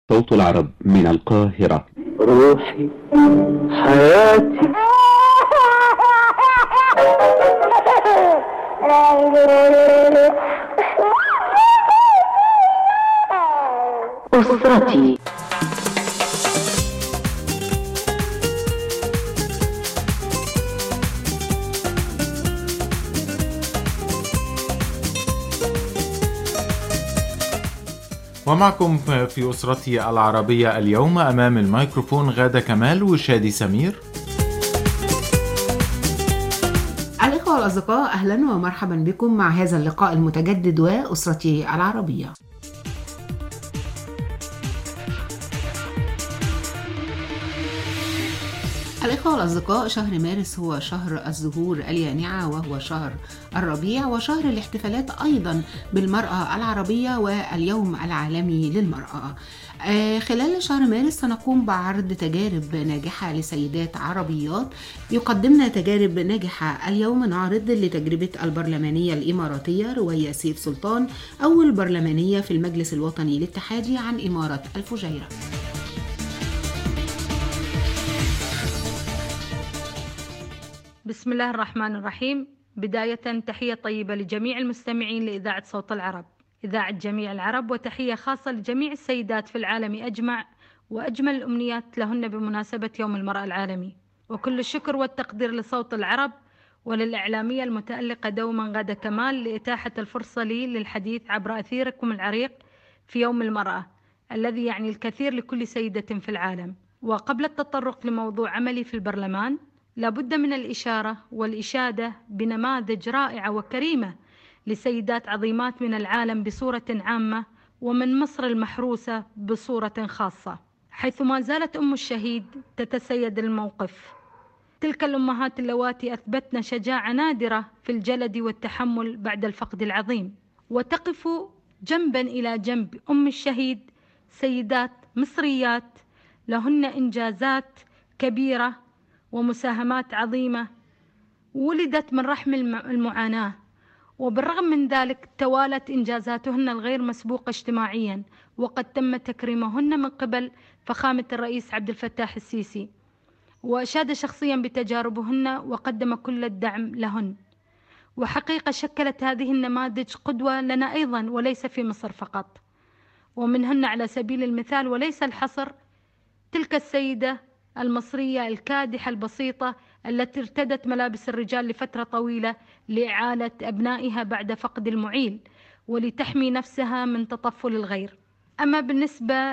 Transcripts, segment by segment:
صوت العرب من القاهرة. روحي، حياتي، أسرتي. ومعكم في أسرتي العربية اليوم أمام الميكروفون غادة كمال وشادي سمير. الإخوة والأصدقاء، أهلا ومرحبا بكم مع هذا اللقاء المتجدد وأسرتي العربية. الإخوة والأصدقاء، شهر مارس هو شهر الزهور اليانعة، وهو شهر الربيع وشهر الاحتفالات أيضا بالمرأة العربية واليوم العالمي للمرأة. خلال شهر مارس سنقوم بعرض تجارب ناجحة لسيدات عربيات يقدمن تجارب ناجحة. اليوم نعرض لتجربة البرلمانية الإماراتية روية سيف سلطان، أول برلمانية في المجلس الوطني الاتحادي عن إمارة الفجيرة. بسم الله الرحمن الرحيم. بداية تحية طيبة لجميع المستمعين لإذاعة صوت العرب، إذاعة جميع العرب، وتحية خاصة لجميع السيدات في العالم أجمع، وأجمل الأمنيات لهن بمناسبة يوم المرأة العالمي. وكل الشكر والتقدير لصوت العرب وللإعلامية المتألقة دوما غادة كمال لإتاحة الفرصة لي للحديث عبر أثيركم العريق في يوم المرأة الذي يعني الكثير لكل سيدة في العالم. وقبل التطرق لموضوع عملي في البرلمان، لابد من الإشارة والإشادة بنماذج رائعة وكريمة لسيدات عظيمات من العالم بصورة عامة، ومن مصر المحروسة بصورة خاصة، حيث ما زالت أم الشهيد تتسيد الموقف. تلك الأمهات اللواتي أثبتن شجاعة نادرة في الجلد والتحمل بعد الفقد العظيم، وتقف جنبا إلى جنب أم الشهيد سيدات مصريات لهن إنجازات كبيرة ومساهمات عظيمة ولدت من رحم المعاناة، وبالرغم من ذلك توالت إنجازاتهن الغير مسبوقة اجتماعيا، وقد تم تكريمهن من قبل فخامة الرئيس عبد الفتاح السيسي، وأشاد شخصيا بتجاربهن وقدم كل الدعم لهن. وحقيقة شكلت هذه النماذج قدوة لنا أيضا، وليس في مصر فقط، ومنهن على سبيل المثال وليس الحصر تلك السيدة المصرية الكادحة البسيطة التي ارتدت ملابس الرجال لفترة طويلة لإعالة أبنائها بعد فقد المعيل ولتحمي نفسها من تطفل الغير. أما بالنسبة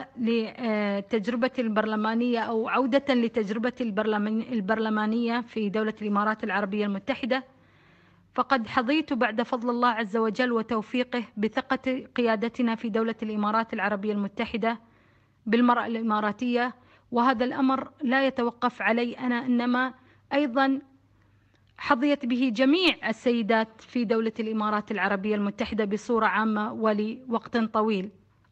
لتجربتي البرلمانية أو عودة لتجربتي البرلمانية في دولة الإمارات العربية المتحدة، فقد حظيت بعد فضل الله عز وجل وتوفيقه بثقة قيادتنا في دولة الإمارات العربية المتحدة بالمرأة الإماراتية، وهذا الأمر لا يتوقف علي أنا، إنما أيضا حظيت به جميع السيدات في دولة الإمارات العربية المتحدة بصورة عامة ولوقت طويل.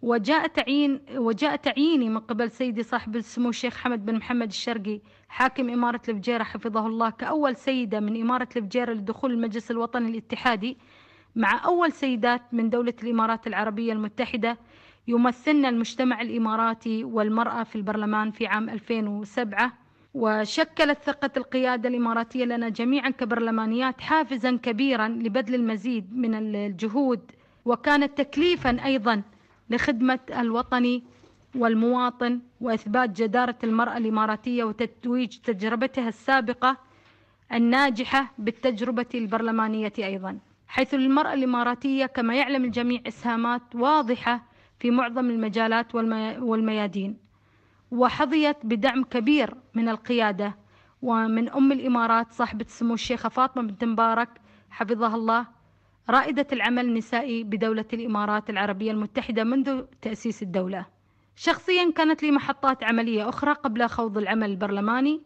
وجاء تعييني من قبل سيدي صاحب السمو الشيخ حمد بن محمد الشرقي حاكم إمارة الفجيرة حفظه الله كأول سيدة من إمارة الفجيرة لدخول المجلس الوطني الاتحادي، مع أول سيدات من دولة الإمارات العربية المتحدة يمثلن المجتمع الإماراتي والمرأة في البرلمان في عام 2007. وشكلت ثقة القيادة الإماراتية لنا جميعا كبرلمانيات حافزا كبيرا لبذل المزيد من الجهود، وكانت تكليفا أيضا لخدمة الوطني والمواطن وإثبات جدارة المرأة الإماراتية وتتويج تجربتها السابقة الناجحة بالتجربة البرلمانية أيضا، حيث المرأة الإماراتية كما يعلم الجميع إسهامات واضحة في معظم المجالات والميادين، وحظيت بدعم كبير من القيادة ومن أم الإمارات صاحبة السمو الشيخة فاطمة بنت مبارك حفظها الله، رائدة العمل النسائي بدولة الإمارات العربية المتحدة منذ تأسيس الدولة. شخصيا كانت لي محطات عملية أخرى قبل خوض العمل البرلماني،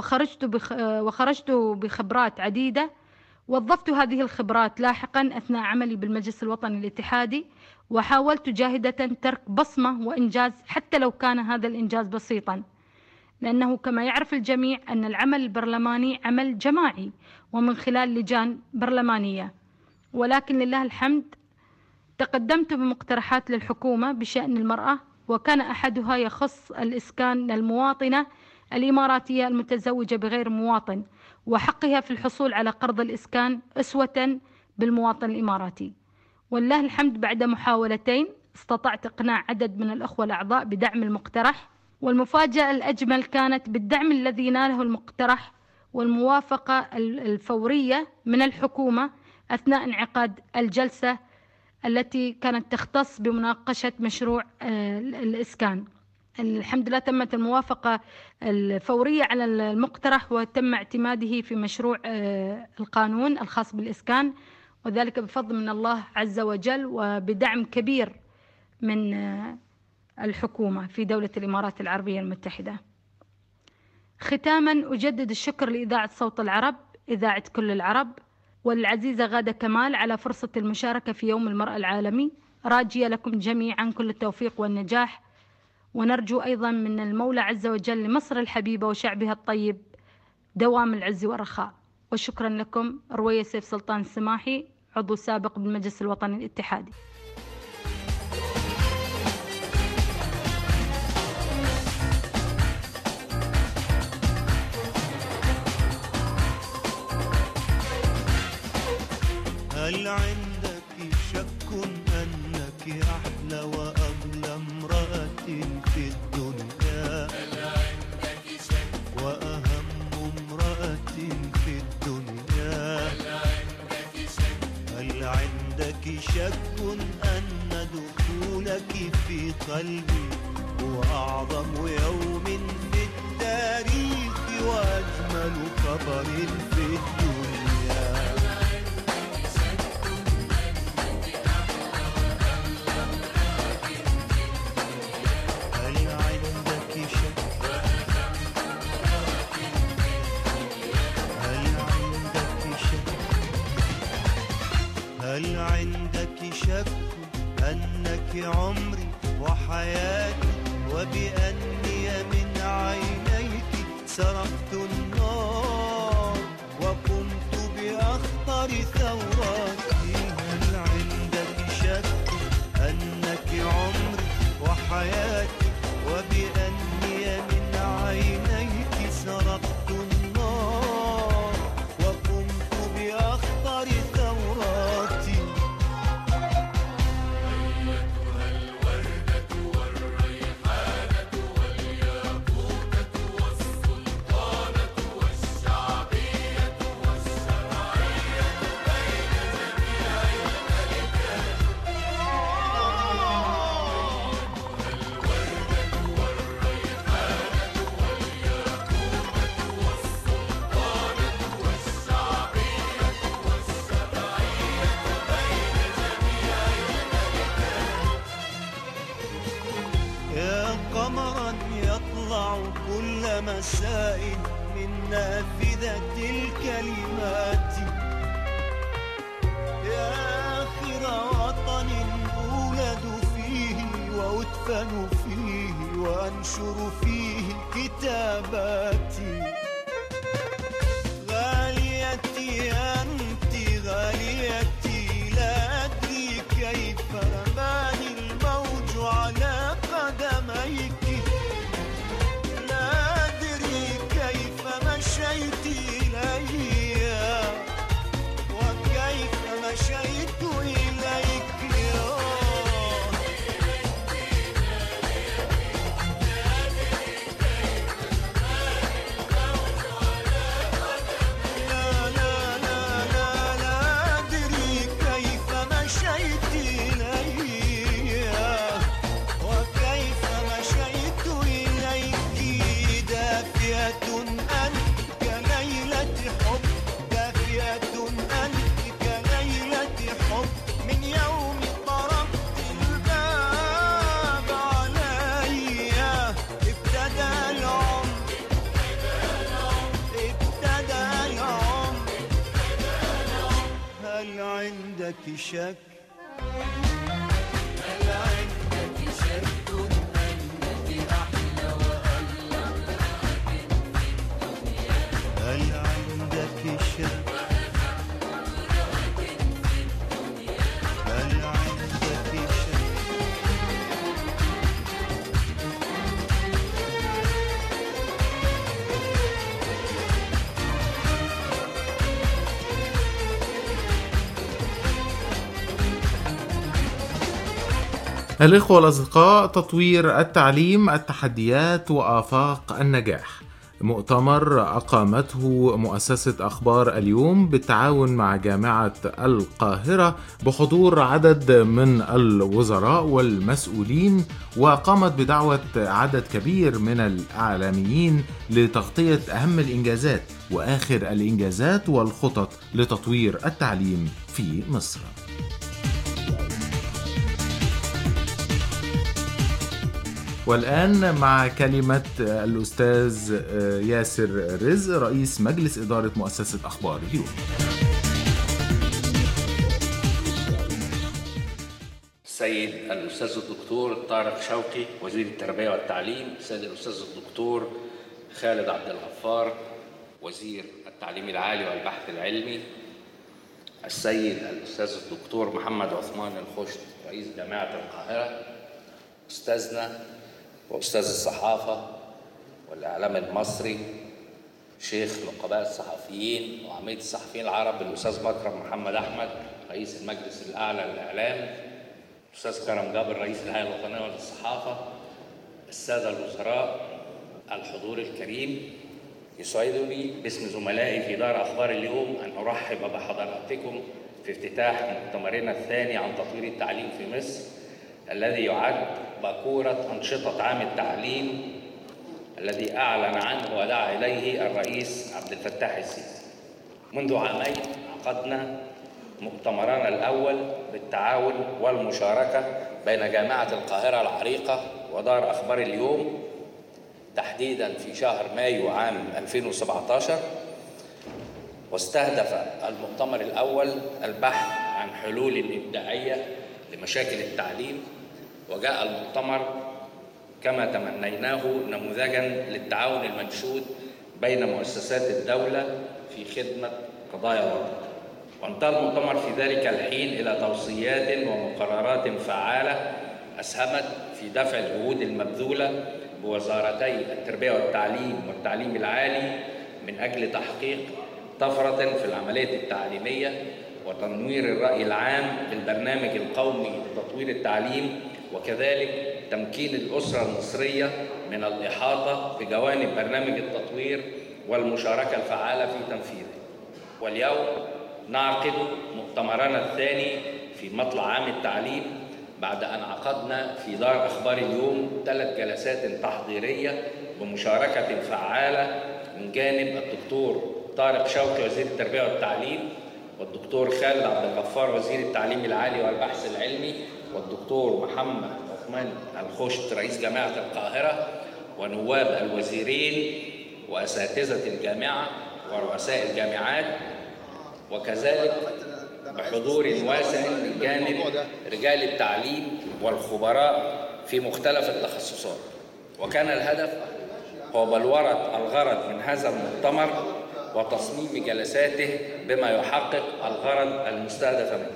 وخرجت بخبرات عديدة، وظفت هذه الخبرات لاحقا أثناء عملي بالمجلس الوطني الاتحادي، وحاولت جاهدة ترك بصمة وإنجاز حتى لو كان هذا الإنجاز بسيطا، لأنه كما يعرف الجميع أن العمل البرلماني عمل جماعي ومن خلال لجان برلمانية. ولكن لله الحمد تقدمت بمقترحات للحكومة بشأن المرأة وكان أحدها يخص الإسكان للمواطنة الإماراتية المتزوجة بغير مواطن وحقها في الحصول على قرض الإسكان أسوة بالمواطن الإماراتي. والله الحمد بعد محاولتين استطعت إقناع عدد من الأخوة الأعضاء بدعم المقترح، والمفاجأة الأجمل كانت بالدعم الذي ناله المقترح والموافقة الفورية من الحكومة أثناء انعقاد الجلسة التي كانت تختص بمناقشة مشروع الإسكان. الحمد لله تمت الموافقة الفورية على المقترح وتم اعتماده في مشروع القانون الخاص بالإسكان، وذلك بفضل من الله عز وجل وبدعم كبير من الحكومة في دولة الإمارات العربية المتحدة. ختاما أجدد الشكر لإذاعة صوت العرب، إذاعة كل العرب، والعزيزة غادة كمال على فرصة المشاركة في يوم المرأة العالمي، راجية لكم جميعا كل التوفيق والنجاح، ونرجو أيضا من المولى عز وجل لمصر الحبيبة وشعبها الطيب دوام العز والرخاء. وشكرا لكم. روية سيف سلطان السماحي، عضو سابق بالمجلس الوطني الاتحادي. هل عندك شك أنك أحلى وأغلى امرأة في الدنيا؟ هل عندك شك وأهم امرأة في الدنيا؟ هل عندك شك؟ هل عندك شك أن دخولك في قلبي هو أعظم يوم في التاريخ وأجمل خبر في الدنيا؟ هل عندك شك أنك عمري وحياتي وبأني من عينيك سرقت النار وقمت بأخطر ثوراتي؟ هل عندك شك أنك عمري وحياتي وبأني من عينيك سرقت النار وقمت بأخطر ثوراتي؟ قمرا يطلع كل مساء من نافذة الكلمات، يا آخر وطن أولد فيه وأدفن فيه وأنشر فيه كتاباتي. غاليتي أنت غاليتي، لا أدري كيف رماني الموج على قدميك، لا أدري كيف مشيت إلي وكيف مشيت إليك. هل عندك شك؟ هل عندك شك أنك أحلى وأغلى امرأة في الدنيا؟ هل عندك شك؟ هل عندك شك؟ الإخوة والأصدقاء، تطوير التعليم، التحديات وآفاق النجاح، مؤتمر أقامته مؤسسة أخبار اليوم بالتعاون مع جامعة القاهرة بحضور عدد من الوزراء والمسؤولين، وقامت بدعوة عدد كبير من الإعلاميين لتغطية أهم الإنجازات وآخر الإنجازات والخطط لتطوير التعليم في مصر. والآن مع كلمة الأستاذ ياسر رزق رئيس مجلس إدارة مؤسسة أخبار اليوم. السيد الأستاذ الدكتور طارق شوقي وزير التربية والتعليم، السيد الأستاذ الدكتور خالد عبد الغفار وزير التعليم العالي والبحث العلمي، السيد الأستاذ الدكتور محمد عثمان الخشت رئيس جامعة القاهرة، أستاذنا وأستاذ الصحافة والإعلام المصري، شيخ نقباء الصحفيين وعميد الصحفيين العرب الأستاذ مكرم محمد أحمد رئيس المجلس الأعلى للإعلام، الأستاذ كرم جابر رئيس الهيئة الوطنية للصحافة، السادة الوزراء، الحضور الكريم، يسعدني باسم زملائي في دار أخبار اليوم أن أرحب بحضراتكم في افتتاح مؤتمرنا الثاني عن تطوير التعليم في مصر، الذي يعد باكورة أنشطة عام التعليم الذي أعلن عنه ودعا إليه الرئيس عبد الفتاح السيسي. منذ عامين عقدنا مؤتمرنا الأول بالتعاون والمشاركة بين جامعة القاهرة العريقة ودار أخبار اليوم، تحديداً في شهر مايو عام 2017، واستهدف المؤتمر الأول البحث عن حلول إبداعية لمشاكل التعليم، وجاء المؤتمر كما تمنيناه نموذجاً للتعاون المنشود بين مؤسسات الدولة في خدمة قضايا الوطن. وانتهى المؤتمر في ذلك الحين إلى توصيات ومقررات فعالة أسهمت في دفع الجهود المبذولة بوزارتي التربية والتعليم والتعليم العالي من أجل تحقيق طفرة في العملية التعليمية وتنوير الرأي العام بالبرنامج القومي لتطوير التعليم، وكذلك تمكين الأسرة المصرية من الإحاطة بجوانب برنامج التطوير والمشاركة الفعالة في تنفيذه. واليوم نعقد مؤتمرنا الثاني في مطلع عام التعليم بعد أن عقدنا في دار أخبار اليوم 3 جلسات تحضيرية بمشاركة فعالة من جانب الدكتور طارق شوقي وزير التربية والتعليم، والدكتور خالد عبد الغفار وزير التعليم العالي والبحث العلمي، والدكتور محمد عثمان الخشت رئيس جامعة القاهرة، ونواب الوزيرين وأساتذة الجامعة ورؤساء الجامعات، وكذلك بحضور واسع من جانب رجال التعليم والخبراء في مختلف التخصصات. وكان الهدف هو بلورة الغرض من هذا المؤتمر وتصميم جلساته بما يحقق الغرض المستهدف منه.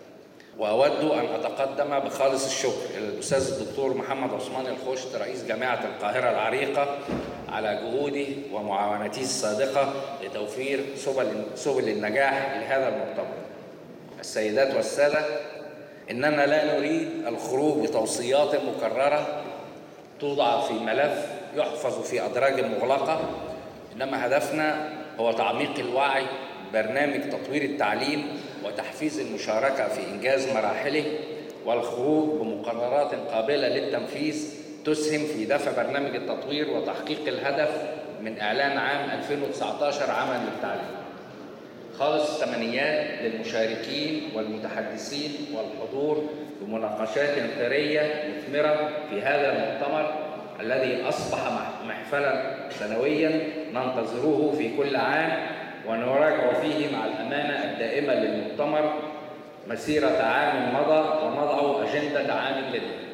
وأود أن أتقدم بخالص الشكر إلى الأستاذ الدكتور محمد عثمان الخشت رئيس جامعة القاهرة العريقة على جهوده ومعاونته الصادقة لتوفير سبل النجاح لهذا المؤتمر. السيدات والسادة، إننا لا نريد الخروج بتوصيات مكررة توضع في ملف يحفظ في أدراج مغلقة، إنما هدفنا هو تعميق الوعي ببرنامج تطوير التعليم وتحفيز المشاركة في إنجاز مراحله، والخروج بمقررات قابلة للتنفيذ تسهم في دفع برنامج التطوير وتحقيق الهدف من إعلان عام 2019 عاما للتعليم. خالص التمنيات للمشاركين والمتحدثين والحضور بمناقشات ثرية مثمرة في هذا المؤتمر الذي أصبح محفلا سنويا ننتظره في كل عام، ونراجع فيه مع الأمانة الدائمة للمؤتمر مسيرة عام مضى ونضع أجندة عام جديد.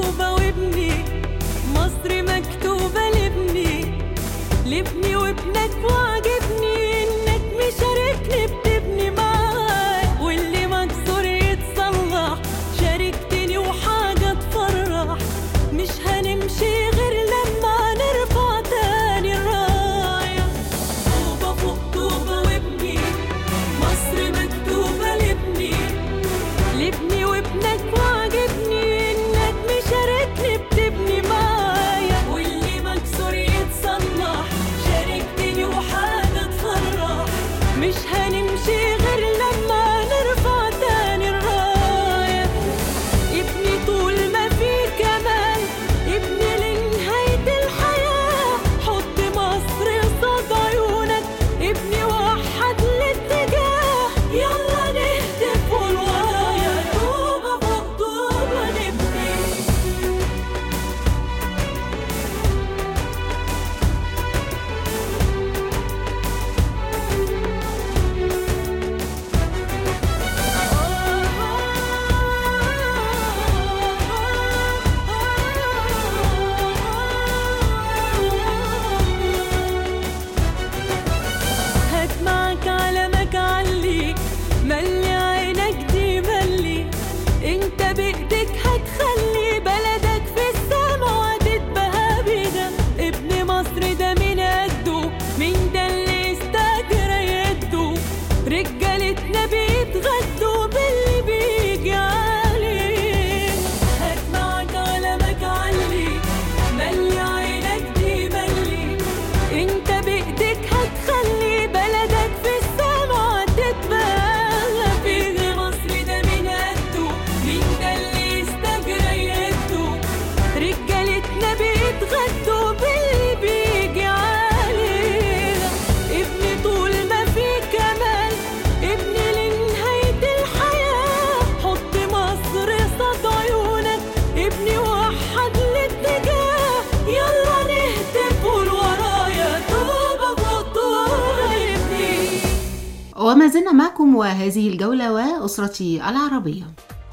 لابني وابنك مش هنمشي غير لما نرفع تاني الراية. ابني طول ما في كمال، ابني لنهاية الحياة. حط مصر قصاد عيونك، ابني وحد الاتجاه. يلا نهتف والورايا طوبة فوق طوبة نبني. هات معك علمك علي، ملي عينك دي ملي. انت بايدك هتخلي بلدك في السما وهتتبهى بينا. ابن مصر ده مين قده؟ مين ده اللي استجرى يده؟ رجالتنا بيتغدوا باللي بيجي عليه. هات معك علمك علي، ملي عينك دي ملي. انت بايدك هتخلي بلدك في السما تتبهى فيه. مصر ده مين قده؟ مين ده اللي استجرى يده؟ رجالتنا بيتغدوا باللي بيجي علينا. ابني طول ما في كمال، ابني لنهاية الحياة. حط مصر قصاد عيونك، ابني وحد الاتجاه. يلا نهتف والورايا طوبة فوق طوبة نبني. وما زلنا معكم وهذه الجولة وأسرتي العربية.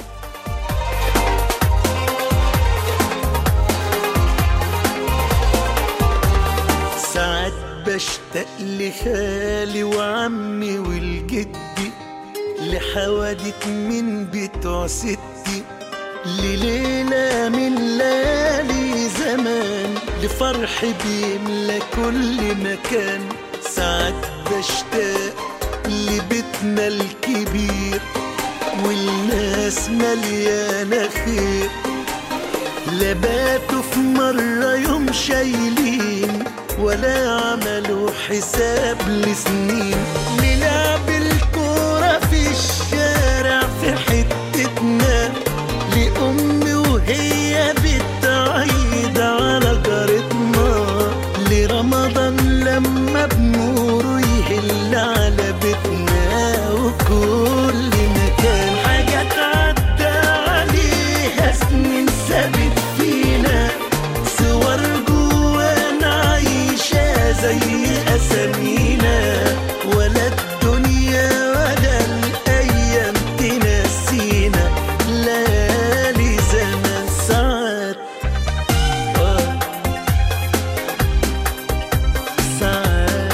ساعات بشتاق لخالي وعمي والجدي، لحوادث من بتوع ستي، لليلة من ليالي زمان، لفرح بيملى كل مكان. ساعات بشتاق لبيتنا الكبير والناس مليانة خير، لا باتوا في مرة يوم شايلين ولا عملوا حساب لسنين. نلعب الكورة في الشارع في حتتنا، لأمي وهي بتعيد على جارتنا، لرمضان لما بنوره يهل على بيتنا وكل مكان. حاجات عدى عليها سنين ثابت فينا، صور جوانا عايشة زي أسامينا، ولا الدنيا ولا الأيام تنسينا. ليالي زمان ساعات ساعات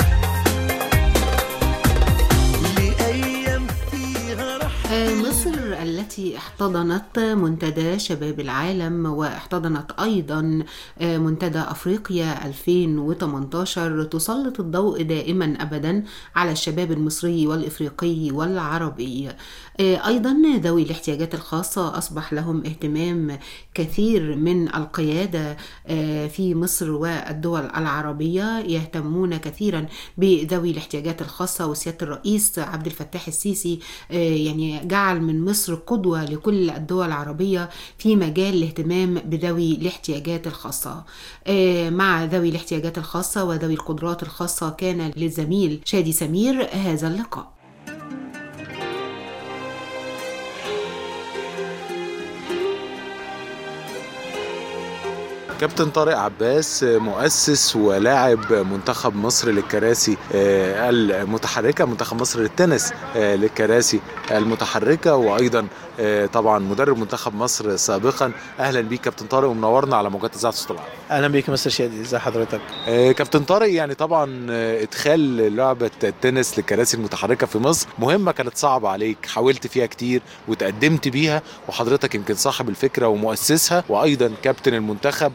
لأيام فيها رحمة. مصر التي احتضنت منتدى شباب العالم واحتضنت أيضا منتدى أفريقيا 2018 تسلط الضوء دائما أبدا على الشباب المصري والإفريقي والعربي. أيضا ذوي الاحتياجات الخاصة أصبح لهم اهتمام كثير من القيادة في مصر والدول العربية، يهتمون كثيرا بذوي الاحتياجات الخاصة. وسيادة الرئيس عبد الفتاح السيسي يعني جعل من مصر قدوة لكل الدول العربية في مجال الاهتمام بذوي الاحتياجات الخاصة. مع ذوي الاحتياجات الخاصة وذوي القدرات الخاصة كان للزميل شادي سمير هذا اللقاء. كابتن طارق عباس مؤسس ولاعب منتخب مصر للكراسي المتحركة، منتخب مصر للتنس للكراسي المتحركة، وأيضا طبعا مدرب منتخب مصر سابقا. أهلا بيك كابتن طارق ومنورنا على موجات إذاعة صوت العرب. أهلا بيك مستر شادي، ازي حضرتك؟ كابتن طارق، يعني طبعا إدخال لعبة التنس للكراسي المتحركة في مصر مهمة كانت صعبة عليك، حاولت فيها كتير وتقدمت بيها، وحضرتك يمكن صاحب الفكرة ومؤسسها وأيضا كابتن المنتخب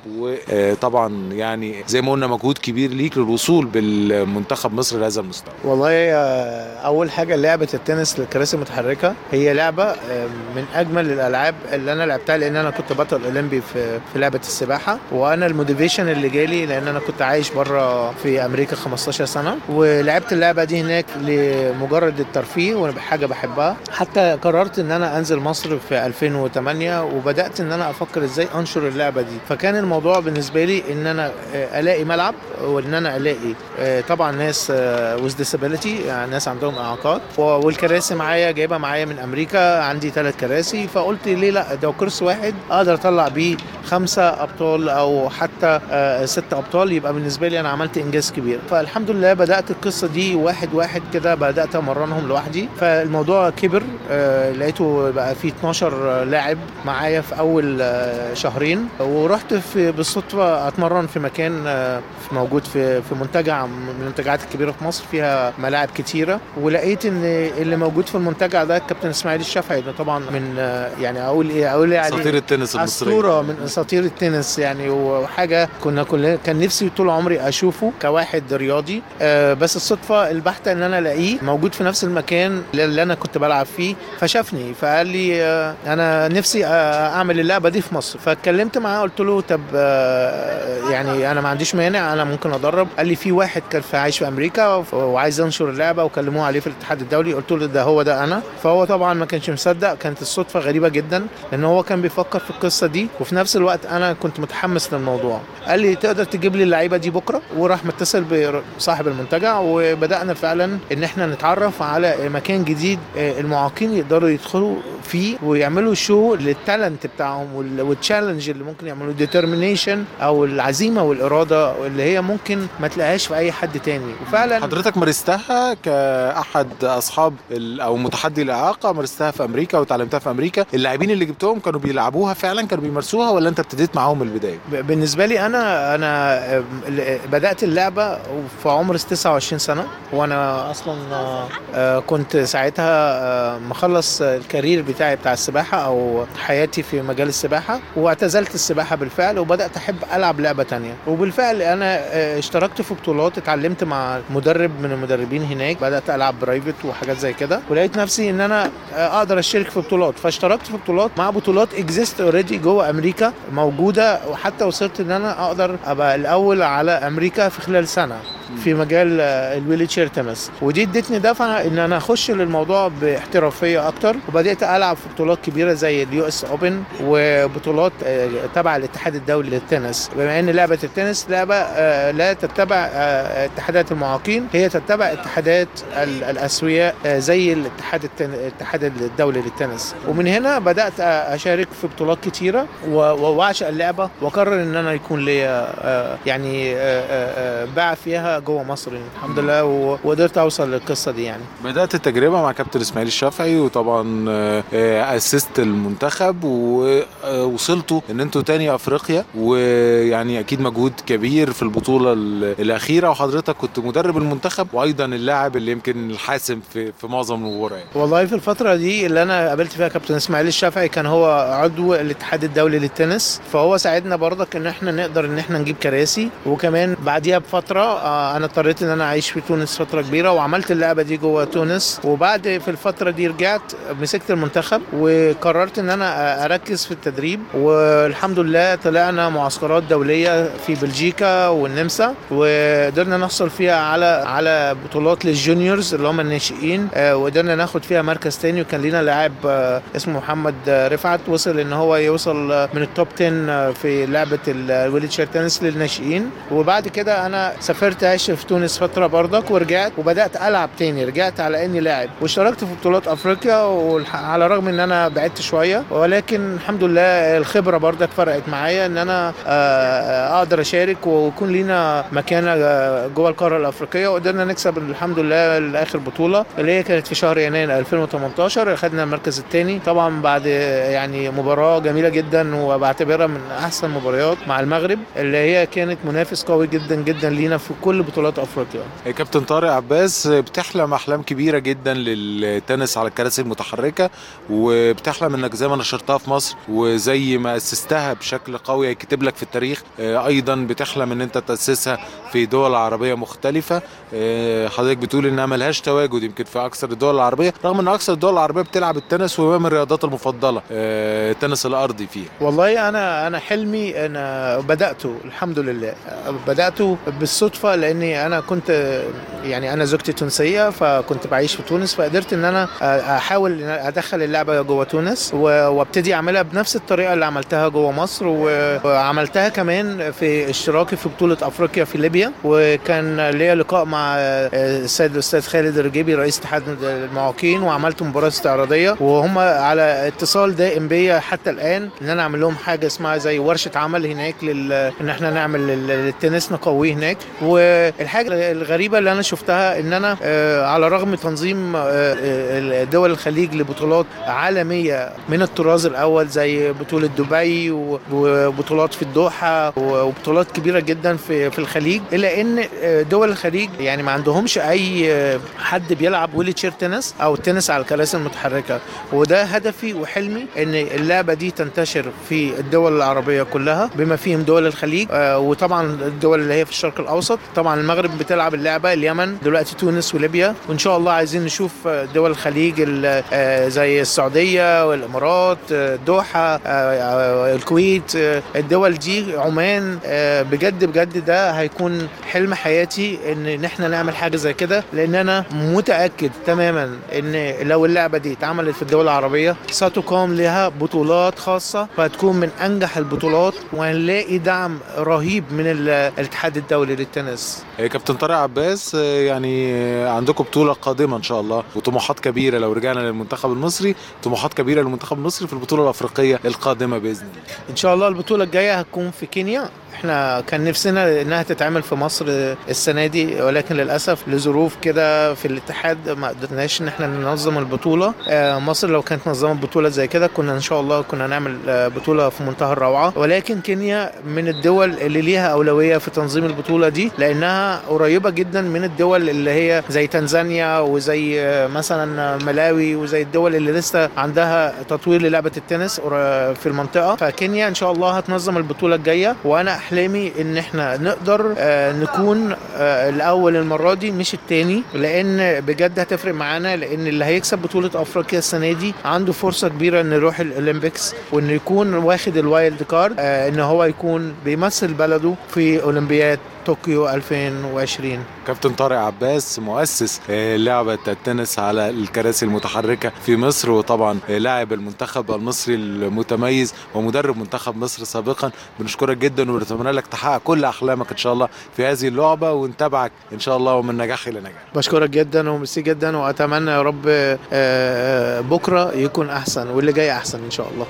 وطبعا يعني زي ما قلنا مجهود كبير ليك للوصول بالمنتخب مصر لهذا المستوى. والله اول حاجه لعبه التنس للكراسي المتحركه هي لعبه من اجمل الالعاب اللي انا لعبتها، لان انا كنت بطل اولمبي في لعبه السباحه، وانا الموتيفيشن اللي جالي لان انا كنت عايش بره في امريكا 15 سنه، ولعبت اللعبه دي هناك لمجرد الترفيه وحاجه بحبها. حتى قررت ان انا انزل مصر في 2008 وبدات ان انا افكر ازاي انشر اللعبه دي. فكان الموضوع بالنسبه لي ان انا الاقي ملعب، وان انا الاقي طبعا ناس with disability، يعني ناس عندهم اعاقات، والكراسي معايا جايبها معايا من امريكا، عندي 3 كراسي. فقلت ليه لا، ده كرسي واحد اقدر اطلع بيه 5 ابطال او حتى 6 ابطال، يبقى بالنسبه لي انا عملت انجاز كبير. فالحمد لله بدات القصه دي واحد واحد كده، بدات امرنهم لوحدي. فالموضوع كبر، لقيته بقى فيه 12 لاعب معايا في اول شهرين. ورحت بالصدفه اتمرن في مكان موجود في منتجع من المنتجعات الكبيره في مصر فيها ملاعب كتيره، ولقيت ان اللي موجود في المنتجع ده الكابتن اسماعيل الشافعي، ده طبعا من يعني اقول عليه اساطير التنس المصري، اسطوره من اساطير التنس يعني، وحاجه كان نفسي طول عمري اشوفه كواحد رياضي. بس الصدفه البحته ان انا الاقيه موجود في نفس المكان اللي انا كنت بلعب فيه، فشافني فقال لي انا نفسي اعمل اللعبه دي في مصر. فاتكلمت معاه قلت له طب يعني انا ما عنديش مانع، انا ممكن ادرب. قال لي في واحد كان عايش في امريكا وعايز ينشر اللعبه وكلموه عليه في الاتحاد الدولي. قلت له ده هو ده انا. فهو طبعا ما كانش مصدق، كانت الصدفه غريبه جدا لان هو كان بيفكر في القصه دي وفي نفس الوقت انا كنت متحمس للموضوع. قال لي تقدر تجيب لي اللعيبه دي بكره؟ وراح متصل بصاحب المنتجع وبدانا فعلا ان احنا نتعرف على مكان جديد المعاقين يقدروا يدخلوا فيه ويعملوا شو للتالنت بتاعهم والتشالنج اللي ممكن يعملوا، ديترمينيشن او العزيمه والاراده اللي هي ممكن ما تلاقيهاش في اي حد تاني. وفعلا حضرتك مارستها كاحد اصحاب او متحدي الاعاقه، مارستها في امريكا وتعلمتها في امريكا. اللاعبين اللي جبتهم كانوا بيلعبوها فعلا، كانوا بيمارسوها، ولا انت ابتديت معاهم من البدايه؟ بالنسبه لي انا بدات اللعبه في عمر 29 سنه، وانا اصلا كنت ساعتها مخلص الكارير بتاعي بتاع السباحه او حياتي في مجال السباحه، واعتزلت السباحه بالفعل وبدات احب العب لعبه تانية. وبالفعل انا اشتركت في بطولات، اتعلمت مع مدرب من المدربين هناك، بدات العب برايفت وحاجات زي كده، ولقيت نفسي ان انا اقدر اشترك في بطولات. فاشتركت في بطولات مع بطولات اكزيست اوريدي جوه امريكا موجوده، وحتى وصلت ان انا اقدر ابقى الاول على امريكا في خلال سنه في مجال الويل تشير تنس. ودي ادتني دفعه ان انا اخش للموضوع باحترافيه اكتر، وبدات العب في بطولات كبيره زي اليو اس اوبن وبطولات تبع الاتحاد الدولي للتنس. بما ان لعبه التنس لعبه لا تتبع اتحادات المعاقين، هي تتبع اتحادات الاسوياء زي الاتحاد الدولي للتنس. ومن هنا بدات اشارك في بطولات كتيره واعشق اللعبه، وقرر ان انا يكون لي يعني باع فيها جوه مصر الحمد لله، وقدرت اوصل للقصه دي. يعني بدات التجربه مع كابتن اسماعيل الشافعي، وطبعا اسست المنتخب ووصلتوا ان انتوا تاني افريقيا، ويعني اكيد مجهود كبير في البطوله الاخيره، وحضرتك كنت مدرب المنتخب وايضا اللاعب اللي يمكن الحاسم في معظم المباريات. والله في الفتره دي اللي انا قابلت فيها كابتن اسماعيل الشافعي كان هو عضو الاتحاد الدولي للتنس، فهو ساعدنا برضك ان احنا نقدر ان احنا نجيب كراسي. وكمان بعديها بفتره انا اضطريت ان انا اعيش في تونس فتره كبيره، وعملت اللعبه دي جوه تونس. وبعد في الفتره دي رجعت مسكت المنتخب وقررت ان انا اركز في التدريب، والحمد لله طلعنا معسكرات دوليه في بلجيكا والنمسا، وقدرنا نحصل فيها على بطولات للجونيورز اللي هم الناشئين، وقدرنا ناخد فيها مركز تاني. وكان لينا لاعب اسمه محمد رفعت وصل ان هو يوصل من التوب 10 في لعبه الويل تشير تنس للناشئين. وبعد كده انا سافرت عشت في تونس فتره برضك ورجعت وبدات العب تاني، رجعت على اني لاعب واشتركت في بطولات افريقيا، وعلى الرغم ان انا بعدت شويه ولكن الحمد لله الخبره برضك فرقت معايا ان انا اقدر اشارك ويكون لينا مكانه جوه القاره الافريقيه. وقدرنا نكسب الحمد لله لاخر بطوله اللي هي كانت في شهر يناير 2018، اخذنا المركز الثاني طبعا بعد يعني مباراه جميله جدا وبعتبرها من احسن مباريات مع المغرب، اللي هي كانت منافس قوي جدا جدا لينا في كل بطولات افريقيا. كابتن طارق عباس، بتحلم احلام كبيره جدا للتنس على الكراسي المتحركه، وبتحلم انك زي ما نشرتها في مصر وزي ما اسستها بشكل قوي هيكتب لك في التاريخ، ايضا بتحلم ان انت تاسسها في دول عربيه مختلفه. حضرتك بتقول انها ملهاش تواجد يمكن في اكثر الدول العربيه، رغم ان اكثر الدول العربيه بتلعب التنس وهو من الرياضات المفضله التنس الارضي فيها. والله انا حلمي انا بداته الحمد لله، بداته بالصدفه، لاني انا كنت يعني انا زوجتي تونسيه، فكنت بعيش في تونس، فقدرت ان انا احاول ادخل اللعبه جوه تونس وابتدي اعملها بنفس الطريقه اللي عملتها جوه مصر، وعملتها كمان في اشتراكي في بطوله افريقيا في ليبيا، وكان ليا لقاء مع السيد الاستاذ خالد الرجيبي رئيس اتحاد المعاقين، وعملت مباراه استعراضيه، وهم على اتصال دائم بيا حتى الان ان انا اعمل لهم حاجه اسمها زي ورشه عمل هناك ان احنا نعمل التنس نقويه هناك. والحاجه الغريبه اللي انا شفتها ان انا على رغم تنظيم دول الخليج لبطولات عالميه من الطراز الاول زي بطوله دبي وبطولات في الدوحه وبطولات كبيره جدا في الخليج، الا ان دول الخليج يعني ما عندهمش اي حد بيلعب ويل تشير تنس او التنس على الكراسي المتحركه. وده هدفي وحلمي ان اللعبه دي تنتشر في الدول العربيه كلها بما فيهم دول الخليج، وطبعا الدول اللي هي في الشرق الاوسط. طبعا المغرب بتلعب اللعبه، اليمن، دلوقتي تونس وليبيا، وان شاء الله عايزين نشوف دول الخليج زي السعوديه والامارات، الدوحه، الكويت، الدول دي، عمان. بجد ده هيكون حلم حياتي ان احنا نعمل حاجه زي كده، لان انا متاكد تماما ان لو اللعبه دي اتعملت في الدول العربيه ستقام لها بطولات خاصه، فهتكون من انجح البطولات، وهنلاقي دعم رهيب من الاتحاد الدولي للتنس. كابتن طارق عباس، يعني عندكم بطوله قادمه ان شاء الله وطموحات كبيره، لو رجعنا للمنتخب المصري طموحات كبيره للمنتخب المصري في البطوله الافريقيه القادمه باذن الله. ان شاء الله البطوله الجايه هتكون في كينيا. احنا كان نفسنا انها تتعمل في مصر السنه دي، ولكن للاسف لظروف كده في الاتحاد ما قدرناش ان احنا ننظم البطوله. مصر لو كانت نظمت بطوله زي كده كنا ان شاء الله كنا نعمل بطوله في منتهى الروعه، ولكن كينيا من الدول اللي ليها اولويه في تنظيم البطوله دي، لانها قريبه جدا من الدول اللي هي زي تنزانيا وزي مثلا ملاوي، وزي الدول اللي لسه عندها تطوير للعبه التنس في المنطقه. فكينيا ان شاء الله هتنظم البطوله الجايه، وانا احلامي ان احنا نقدر نكون الاول المره دي مش الثاني، لان بجد هتفرق معانا، لان اللي هيكسب بطوله افريقيا السنه دي عنده فرصه كبيره انه يروح الاولمبيكس، وانه يكون واخد الوايلد كارد، ان هو يكون بيمثل بلده في اولمبياد طوكيو 2020. كابتن طارق عباس، مؤسس لعبة التنس على الكراسي المتحركة في مصر، وطبعا لاعب المنتخب المصري المتميز ومدرب منتخب مصر سابقا، بنشكرك جدا ونتمنى لك تحقق كل أحلامك إن شاء الله في هذه اللعبة، ونتابعك إن شاء الله ومن نجاح إلى نجاح. بشكرك جدا وميرسي جدا، وأتمنى يا رب بكرة يكون أحسن واللي جاي أحسن إن شاء الله.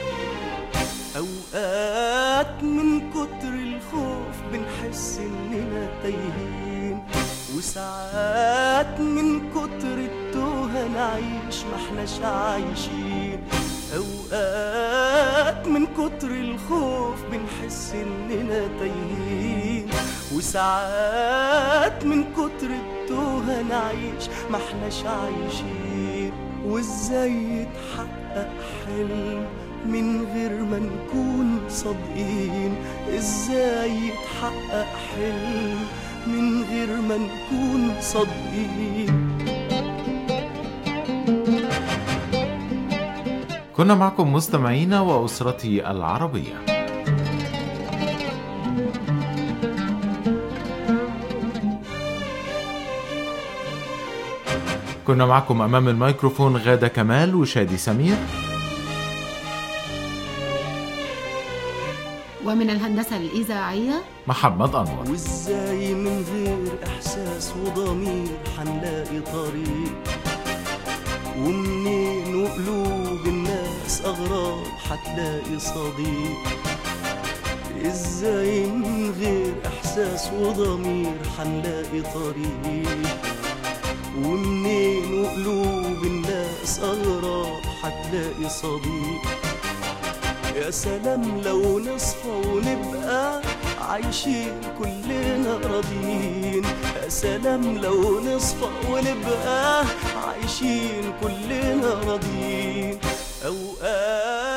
أوقات من كتر الخوف بنحس إننا تايهين، وساعات من كتر التوهة نعيش ما احناش عايشين. أوقات من كتر الخوف بنحس إننا تايهين، وساعات من كتر التوهة نعيش ما احناش عايشين. وإزاي يتحقق حلم من غير ما نكون صادقين؟ إزاي يتحقق حلم من غير ما نكون صادقين؟ كنا معكم مستمعينا وأسرتي العربية. كنا معكم أمام الميكروفون غادة كمال وشادي سمير، ومن الهندسة الإذاعية محمد أنور. وإزاي من غير إحساس وضمير حنلاقي طريق، ومنين وقلوب الناس أغراب حتلاقي صديق. إزاي من غير إحساس وضمير حنلاقي طريق، ومنين وقلوب الناس أغراب حتلاقي صديق. يا سلام لو نصحى ونبقى عايشين كلنا راضين. يا سلام لو نصفى ونبقى عايشين كلنا راضين. أوقات